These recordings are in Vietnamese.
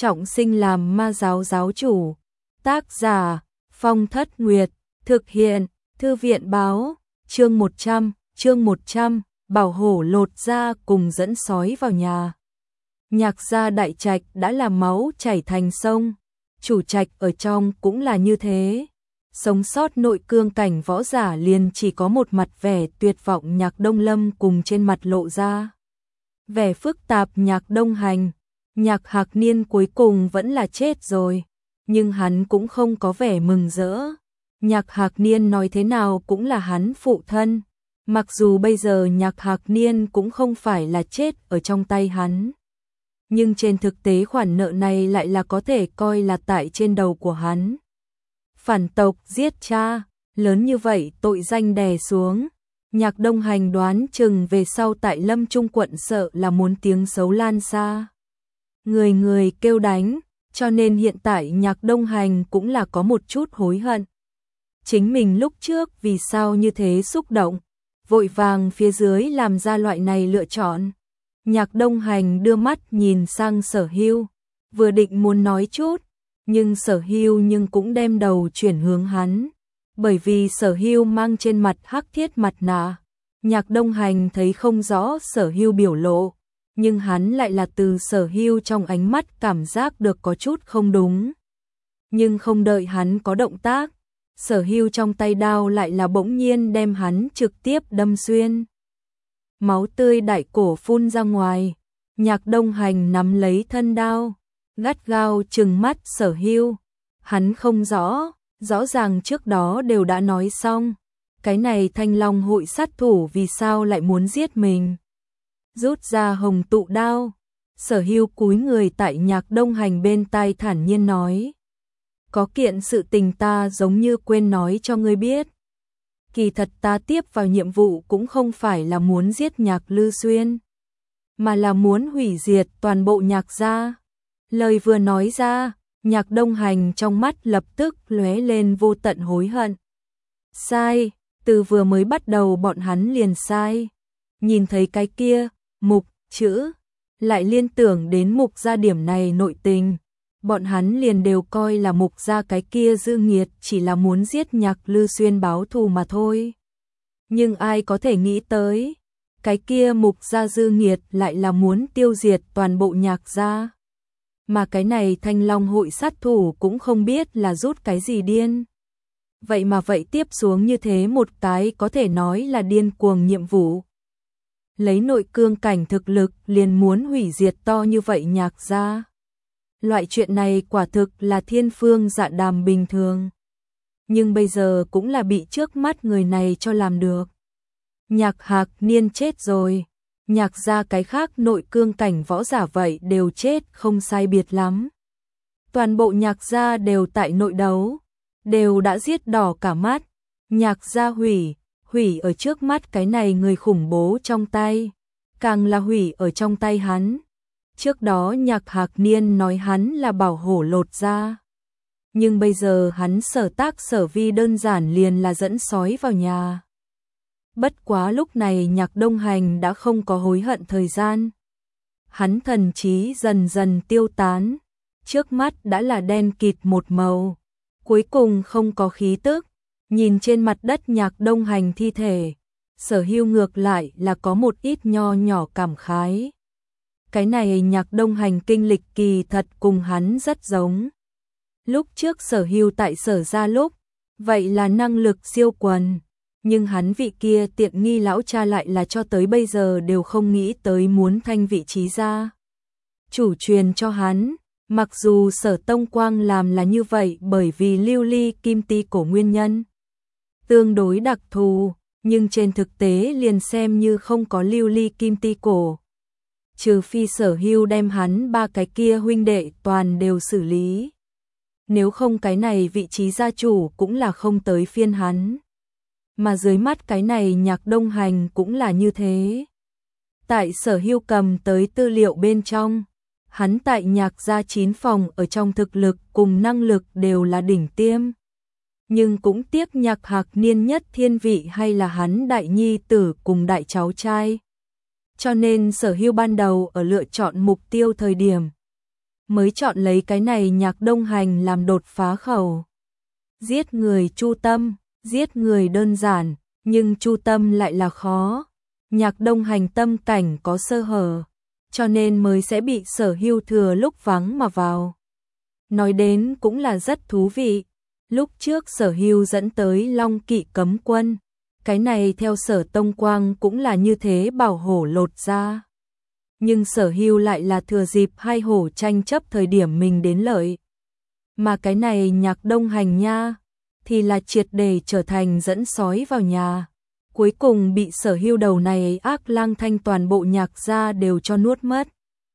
trọng sinh làm ma giáo giáo chủ. Tác giả Phong Thất Nguyệt. Thực hiện Thư viện báo. Chương 100, Bảo hổ lột da cùng dẫn sói vào nhà. Nhạc gia đại trạch đã là máu chảy thành sông, chủ trạch ở trong cũng là như thế. Sống sót nội cương cảnh võ giả liền chỉ có một mặt vẻ tuyệt vọng Nhạc Đông Lâm cùng trên mặt lộ ra vẻ phức tạp Nhạc Đông Hành. Nhạc Hạc Niên cuối cùng vẫn là chết rồi, nhưng hắn cũng không có vẻ mừng rỡ. Nhạc Hạc Niên nói thế nào cũng là hắn phụ thân, mặc dù bây giờ Nhạc Hạc Niên cũng không phải là chết ở trong tay hắn, nhưng trên thực tế khoản nợ này lại là có thể coi là tại trên đầu của hắn. Phản tộc giết cha, lớn như vậy tội danh đè xuống, Nhạc Đông Hành đoán chừng về sau tại Lâm Trung quận sợ là muốn tiếng xấu lan xa. Người người kêu đánh, cho nên hiện tại Nhạc Đông Hành cũng là có một chút hối hận. Chính mình lúc trước vì sao như thế xúc động, vội vàng phía dưới làm ra loại này lựa chọn. Nhạc Đông Hành đưa mắt nhìn sang Sở Hưu, vừa định muốn nói chút, nhưng Sở Hưu cũng đem đầu chuyển hướng hắn, bởi vì Sở Hưu mang trên mặt hắc thiết mặt nạ. Nhạc Đông Hành thấy không rõ Sở Hưu biểu lộ, nhưng hắn lại là từ Sở Hưu trong ánh mắt cảm giác được có chút không đúng. Nhưng không đợi hắn có động tác, Sở Hưu trong tay đao lại là bỗng nhiên đem hắn trực tiếp đâm xuyên. Máu tươi đại cổ phun ra ngoài, Nhạc Đông Hành nắm lấy thân đao, gắt gao trừng mắt Sở Hưu. Hắn không rõ ràng trước đó đều đã nói xong, cái này Thanh Long hội sát thủ vì sao lại muốn giết mình. Rút ra hồng tụ đao, Sở Hưu cúi người tại Nhạc Đông Hành bên tai thản nhiên nói: có kiện sự tình ta giống như quên nói cho ngươi biết. Kỳ thật ta tiếp vào nhiệm vụ cũng không phải là muốn giết Nhạc Lư Xuyên, mà là muốn hủy diệt toàn bộ Nhạc gia. Lời vừa nói ra, Nhạc Đông Hành trong mắt lập tức lóe lên vô tận hối hận. Sai, từ vừa mới bắt đầu bọn hắn liền sai. Nhìn thấy cái kia, Mục chữ, lại liên tưởng đến Mục gia điểm này nội tình. Bọn hắn liền đều coi là Mục gia cái kia dư nghiệt chỉ là muốn giết Nhạc Lư Xuyên báo thù mà thôi. Nhưng ai có thể nghĩ tới, cái kia Mục gia dư nghiệt lại là muốn tiêu diệt toàn bộ Nhạc gia. Mà cái này Thanh Long hội sát thủ cũng không biết là rút cái gì điên. Vậy mà vậy tiếp xuống như thế một cái có thể nói là điên cuồng nhiệm vụ. Lấy nội cương cảnh thực lực liền muốn hủy diệt to như vậy Nhạc gia. Loại chuyện này quả thực là thiên phương dạ đàm bình thường. Nhưng bây giờ cũng là bị trước mắt người này cho làm được. Nhạc Hạc Niên chết rồi, Nhạc gia cái khác nội cương cảnh võ giả vậy đều chết không sai biệt lắm. Toàn bộ Nhạc gia đều tại nội đấu, đều đã giết đỏ cả mắt. Nhạc gia hủy ở trước mắt cái này người khủng bố trong tay, càng là hủy ở trong tay hắn. Trước đó Nhạc Hạc Niên nói hắn là bảo hổ lột da, nhưng bây giờ hắn sở tác sở vi đơn giản liền là dẫn sói vào nhà. Bất quá lúc này Nhạc Đông Hành đã không có hối hận thời gian. Hắn thần trí dần dần tiêu tán, trước mắt đã là đen kịt một màu, cuối cùng không có khí tức. Nhìn trên mặt đất Nhạc Đông Hành thi thể, Sở Hưu ngược lại là có một ít nho nhỏ cảm khái. Cái này Nhạc Đông Hành kinh lịch kỳ thật cùng hắn rất giống. Lúc trước Sở Hưu tại Sở gia lúc, vậy là năng lực siêu quần, nhưng hắn vị kia tiện nghi lão cha lại là cho tới bây giờ đều không nghĩ tới muốn thanh vị trí gia chủ truyền cho hắn. Mặc dù Sở Tông Quang làm là như vậy bởi vì lưu ly kim ti cổ nguyên nhân tương đối đặc thù, nhưng trên thực tế liền xem như không có lưu ly kim ti cổ. Trừ phi Sở Hưu đem hắn ba cái kia huynh đệ toàn đều xử lý. Nếu không cái này vị trí gia chủ cũng là không tới phiên hắn. Mà dưới mắt cái này Nhạc Đông Hành cũng là như thế. Tại Sở Hưu cầm tới tư liệu bên trong, hắn tại Nhạc gia 9 phòng ở trong thực lực cùng năng lực đều là đỉnh tiêm. Nhưng cũng tiếc Nhạc Hạc Niên nhất thiên vị hay là hắn đại nhi tử cùng đại cháu trai. Cho nên Sở Hưu ban đầu ở lựa chọn mục tiêu thời điểm, mới chọn lấy cái này Nhạc Đông Hành làm đột phá khẩu. Giết người chu tâm, giết người đơn giản, nhưng chu tâm lại là khó. Nhạc Đông Hành tâm cảnh có sơ hở, cho nên mới sẽ bị Sở Hưu thừa lúc vắng mà vào. Nói đến cũng là rất thú vị. Lúc trước Sở Hưu dẫn tới Long Kỵ cấm quân, cái này theo Sở Tông Quang cũng là như thế bảo hổ lột ra. Nhưng Sở Hưu lại là thừa dịp hai hổ tranh chấp thời điểm mình đến lợi. Mà cái này Nhạc Đông Hành nha, thì là triệt để trở thành dẫn sói vào nhà. Cuối cùng bị Sở Hưu đầu này ác lang thanh toàn bộ Nhạc gia đều cho nuốt mất.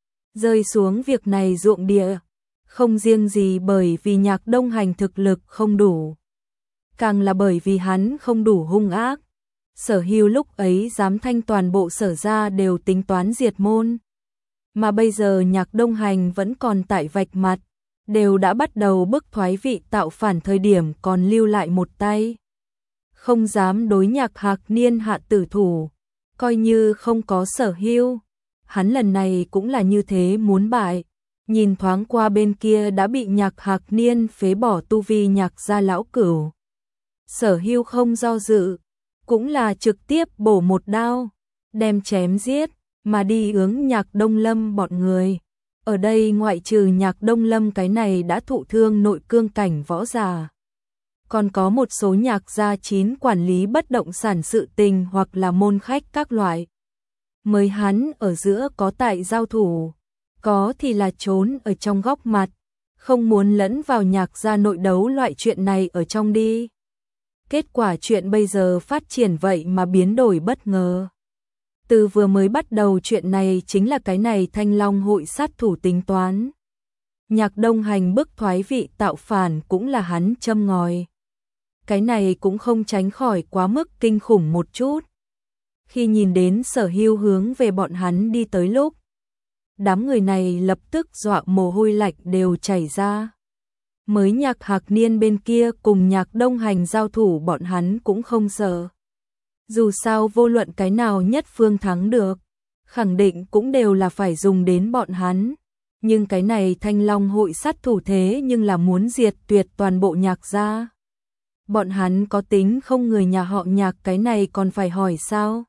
Rơi xuống việc này ruộng địa, không riêng gì bởi vì Nhạc Đông Hành thực lực không đủ, càng là bởi vì hắn không đủ hung ác. Sở Hưu lúc ấy dám thanh toàn bộ Sở gia đều tính toán diệt môn. Mà bây giờ Nhạc Đông Hành vẫn còn tại vạch mặt, đều đã bắt đầu bức thoái vị tạo phản thời điểm còn lưu lại một tay. Không dám đối Nhạc Hạc Niên hạ tử thủ, coi như không có Sở Hưu. Hắn lần này cũng là như thế muốn bại. Nhìn thoáng qua bên kia đã bị Nhạc Hạc Niên phế bỏ tu vi Nhạc gia lão cửu. Sở Hưu không do dự, cũng là trực tiếp bổ một đao, đem chém giết, mà đi hướng Nhạc Đông Lâm bọn người. Ở đây ngoại trừ Nhạc Đông Lâm cái này đã thụ thương nội cương cảnh võ giả, còn có một số Nhạc gia 9 quản lý bất động sản sự tình hoặc là môn khách các loại. Mới hắn ở giữa có tại giao thủ, có thì là trốn ở trong góc mặt, không muốn lẫn vào Nhạc gia nội đấu loại chuyện này ở trong đi. Kết quả chuyện bây giờ phát triển vậy mà biến đổi bất ngờ. Từ vừa mới bắt đầu chuyện này chính là cái này Thanh Long hội sát thủ tính toán. Nhạc Đông Hành bức thoái vị tạo phản cũng là hắn châm ngòi. Cái này cũng không tránh khỏi quá mức kinh khủng một chút. Khi nhìn đến Sở Hưu hướng về bọn hắn đi tới lúc, đám người này lập tức dọa mồ hôi lạnh đều chảy ra. Mới Nhạc Hạc Niên bên kia cùng Nhạc Đông Hành giao thủ bọn hắn cũng không sợ. Dù sao vô luận cái nào nhất phương thắng được, khẳng định cũng đều là phải dùng đến bọn hắn. Nhưng cái này Thanh Long hội sát thủ thế nhưng là muốn diệt tuyệt toàn bộ Nhạc gia. Bọn hắn có tính không người nhà họ Nhạc cái này còn phải hỏi sao?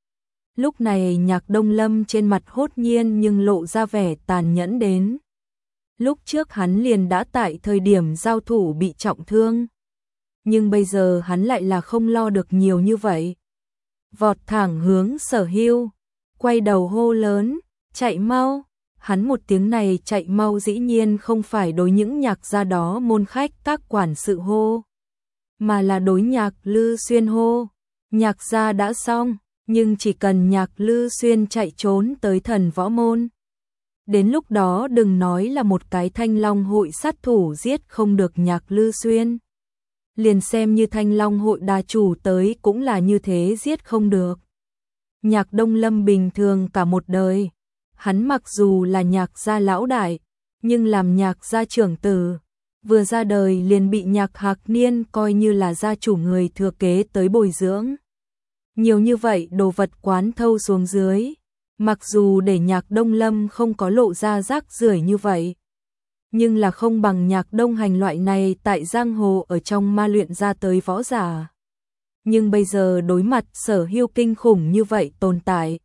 Lúc này Nhạc Đông Lâm trên mặt hốt nhiên nhưng lộ ra vẻ tàn nhẫn đến. Lúc trước hắn liền đã tại thời điểm giao thủ bị trọng thương. Nhưng bây giờ hắn lại là không lo được nhiều như vậy. Vọt thẳng hướng Sở Hưu, quay đầu hô lớn, chạy mau. Hắn một tiếng này chạy mau dĩ nhiên không phải đối những Nhạc gia đó môn khách các quản sự hô, mà là đối Nhạc Lư Xuyên hô. Nhạc gia đã xong, nhưng chỉ cần Nhạc Lư Xuyên chạy trốn tới Thần Võ Môn, đến lúc đó đừng nói là một cái Thanh Long hội sát thủ giết không được Nhạc Lư Xuyên. Liền xem như Thanh Long hội đà chủ tới cũng là như thế giết không được. Nhạc Đông Lâm bình thường cả một đời, hắn mặc dù là Nhạc gia lão đại, nhưng làm Nhạc gia trưởng tử, vừa ra đời liền bị Nhạc Hạc Niên coi như là gia chủ người thừa kế tới bồi dưỡng. Nhiều như vậy đồ vật quán thâu xuống dưới, mặc dù để Nhạc Đông Lâm không có lộ ra rác rưởi như vậy, nhưng là không bằng Nhạc Đông Hành loại này tại giang hồ ở trong ma luyện ra tới võ giả. Nhưng bây giờ đối mặt Sở Hưu kinh khủng như vậy tồn tại,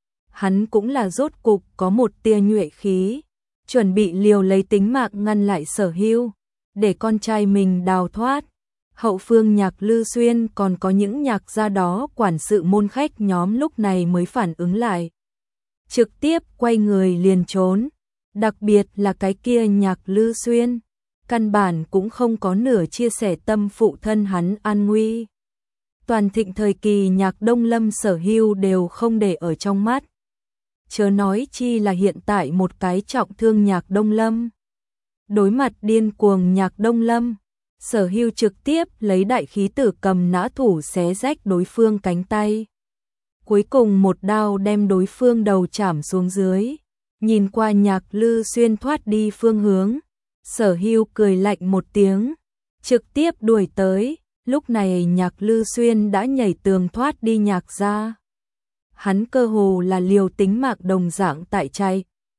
hắn cũng là rốt cục có một tia nhuệ khí, chuẩn bị liều lấy tính mạng ngăn lại Sở Hưu, để con trai mình đào thoát. Hậu phương Nhạc Lư Xuyên còn có những Nhạc gia đó quản sự môn khách nhóm lúc này mới phản ứng lại, trực tiếp quay người liền trốn. Đặc biệt là cái kia Nhạc Lư Xuyên, căn bản cũng không có nửa chia sẻ tâm phụ thân hắn an nguy. Toàn thịnh thời kỳ Nhạc Đông Lâm Sở Hưu đều không để ở trong mắt, chớ nói chi là hiện tại một cái trọng thương Nhạc Đông Lâm. Đối mặt điên cuồng Nhạc Đông Lâm, Sở Hưu trực tiếp lấy đại khí tử cầm nã thủ xé rách đối phương cánh tay. Cuối cùng một đao đem đối phương đầu chảm xuống dưới. Nhìn qua Nhạc Lư Xuyên thoát đi phương hướng, Sở Hưu cười lạnh một tiếng, trực tiếp đuổi tới. Lúc này Nhạc Lư Xuyên đã nhảy tường thoát đi Nhạc gia. Hắn cơ hồ là liều tính mạng đồng dạng tại chạy,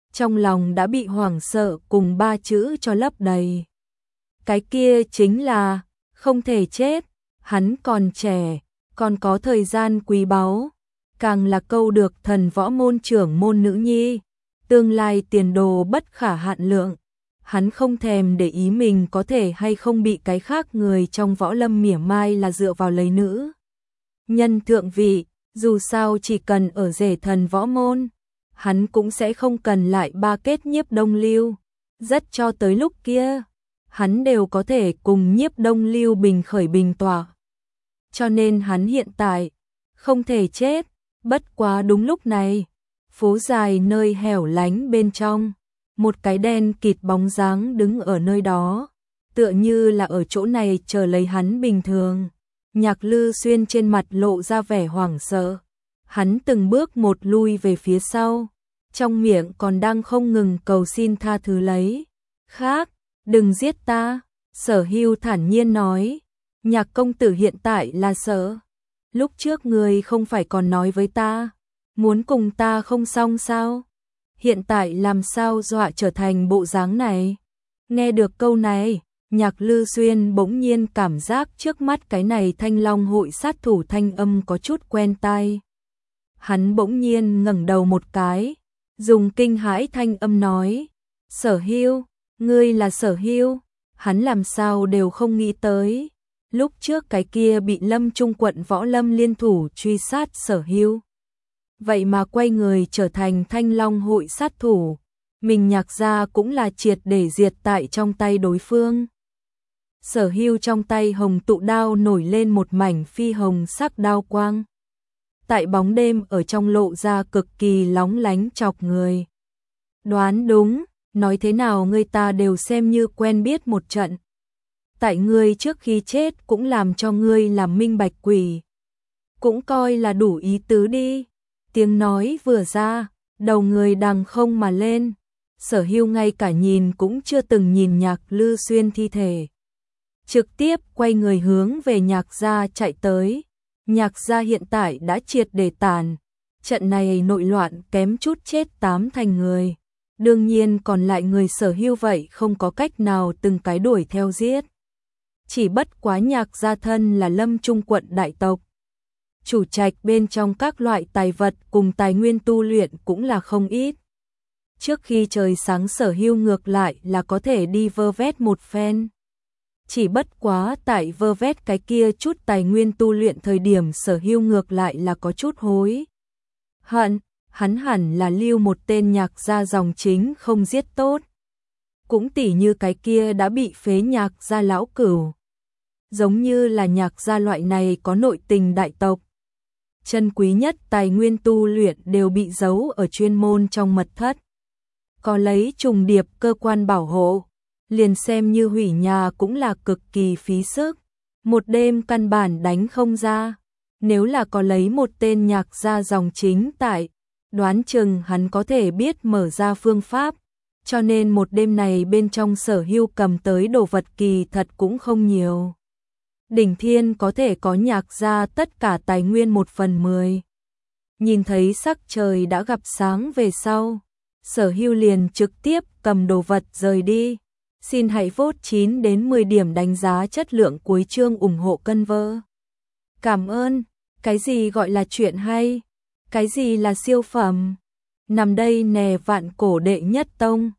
trong lòng đã bị hoảng sợ cùng 3 chữ cho lấp đầy. Cái kia chính là không thể chết, hắn còn trẻ, còn có thời gian quý báu, càng là câu được thần võ môn trưởng môn nữ nhi, tương lai tiền đồ bất khả hạn lượng. Hắn không thèm để ý mình có thể hay không bị cái khác người trong võ lâm mỉa mai là dựa vào lấy nữ nhân thượng vị, dù sao chỉ cần ở rể thần võ môn, hắn cũng sẽ không cần lại ba kết Nhiếp Đông Lưu, rất cho tới lúc kia, hắn đều có thể cùng Nhiếp Đông Lưu bình khởi bình tỏa. Cho nên hắn hiện tại không thể chết, bất quá đúng lúc này, phố dài nơi hẻo lánh bên trong, một cái đen kịt bóng dáng đứng ở nơi đó, tựa như là ở chỗ này chờ lấy hắn bình thường. Nhạc Lư Xuyên trên mặt lộ ra vẻ hoảng sợ, hắn từng bước một lui về phía sau, trong miệng còn đang không ngừng cầu xin tha thứ lấy. Khác, đừng giết ta, Sở Hưu thản nhiên nói, Nhạc công tử hiện tại là sợ. Lúc trước người không phải còn nói với ta, muốn cùng ta không xong sao? Hiện tại làm sao dọa trở thành bộ dáng này? Nghe được câu này, Nhạc Lư Xuyên bỗng nhiên cảm giác trước mắt cái này Thanh Long hội sát thủ thanh âm có chút quen tai. Hắn bỗng nhiên ngẩng đầu một cái, dùng kinh hãi thanh âm nói, Sở Hưu, ngươi là Sở Hưu? Hắn làm sao đều không nghĩ tới. Lúc trước cái kia bị Lâm Trung quận Võ Lâm liên thủ truy sát Sở Hưu, vậy mà quay người trở thành Thanh Long hội sát thủ, mình Nhạc gia cũng là triệt để diệt tại trong tay đối phương. Sở Hưu trong tay hồng tụ đao nổi lên một mảnh phi hồng sắc đao quang, tại bóng đêm ở trong lộ ra cực kỳ lóng lánh chọc người. Đoán đúng, nói thế nào người ta đều xem như quen biết một trận. Tại ngươi trước khi chết cũng làm cho ngươi làm minh bạch quỷ, cũng coi là đủ ý tứ đi. Tiếng nói vừa ra, đầu người đằng không mà lên, Sở Hưu ngay cả nhìn cũng chưa từng nhìn Nhạc Lư Xuyên thi thể, trực tiếp quay người hướng về Nhạc gia chạy tới. Nhạc gia hiện tại đã triệt để tàn, trận này nội loạn kém chút chết 8 thành người, đương nhiên còn lại người Sở Hưu vậy không có cách nào từng cái đuổi theo giết. Chỉ bất quá Nhạc gia thân là Lâm Trung quận đại tộc, chủ trạch bên trong các loại tài vật cùng tài nguyên tu luyện cũng là không ít. Trước khi trời sáng Sở Hưu ngược lại là có thể đi vơ vét một phen. Chỉ bất quá tại vơ vét cái kia chút tài nguyên tu luyện thời điểm Sở Hưu ngược lại là có chút hối hận, hắn hẳn là lưu một tên Nhạc gia dòng chính không giết tốt. Cũng tỉ như cái kia đã bị phế Nhạc gia lão cửu. Giống như là Nhạc gia loại này có nội tình đại tộc, chân quý nhất tài nguyên tu luyện đều bị giấu ở chuyên môn trong mật thất, có lấy trùng điệp cơ quan bảo hộ, liền xem như hủy nhà cũng là cực kỳ phí sức, một đêm căn bản đánh không ra. Nếu là có lấy một tên Nhạc gia dòng chính tại, đoán chừng hắn có thể biết mở ra phương pháp, cho nên một đêm này bên trong Sở Hưu cầm tới đồ vật kỳ thật cũng không nhiều. Đỉnh thiên có thể có Nhạc gia tất cả tài nguyên 1/10. Nhìn thấy sắc trời đã gặp sáng về sau, Sở Hưu liền trực tiếp cầm đồ vật rời đi. Xin hãy vote 9 đến 10 điểm đánh giá chất lượng cuối chương ủng hộ cân vơ. Cảm ơn. Cái gì gọi là chuyện hay? Cái gì là siêu phẩm? Nằm đây nè vạn cổ đệ nhất tông.